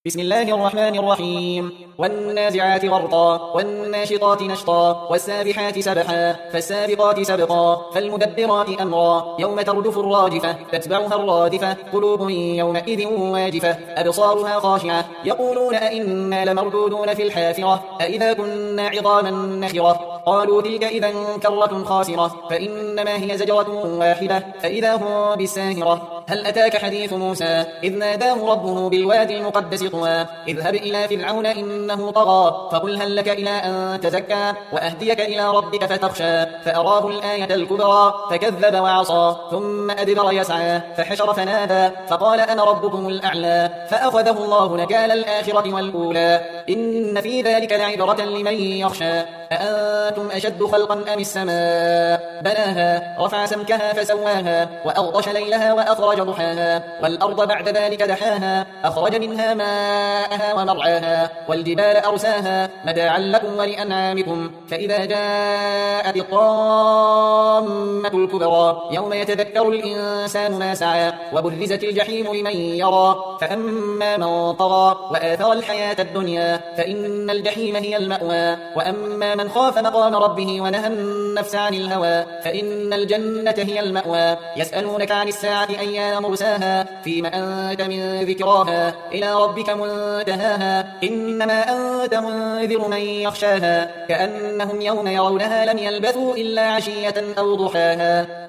بسم الله الرحمن الرحيم والنازعات غرقا والناشطات نشطا والسابحات سبحا فالسابقات سبقا فالمدبرات أمرا يوم ترجف الراجفة تتبعها الرادفة قلوب يومئذ واجفة أبصارها خاشعة يقولون أئنا لمردودون في الحافرة أئذا كنا عظاما نخرة قالوا تلك إذا كرة خاسرة فإنما هي زجرة واحدة فإذا هم بالساهرة هل أتاك حديث موسى إذ ناداه ربه بالوادي المقدس طوى اذهب إلى فرعون إنه طغى فقل هل لك إلى أن تزكى وأهديك إلى ربك فتخشى فأراه الآية الكبرى فكذب وعصى ثم أدبر يسعى فحشر فنادى فقال أنا ربكم الأعلى فأخذه الله نكال الآخرة والأولى إن في ذلك لعبرة لمن يخشى أأنتم أشد خلقا أم السماء بناها رفع سمكها فسواها وأغطش ليلها وأخرج ضحاها والأرض بعد ذلك دحاها أخرج منها ماءها ومرعاها والجبال أرساها متاعا لكم ولأنعامكم فإذا جاءت الطامة الكبرى يوم يتذكر الإنسان ما سعى وبرزت الجحيم لمن يرى فأما من طغى وآثر الحياة الدنيا فإن الجحيم هي المأوى وأما من خاف مقام ربه ونهى النفس عن الهوى فإن الجنة هي المأوى يسألونك عن الساعة أيان مرساها فيما أنت من ذكراها إلى ربك منتهاها إنما أنت منذر من يخشاها كأنهم يوم يرونها لم يلبثوا إلا عشية أو ضحاها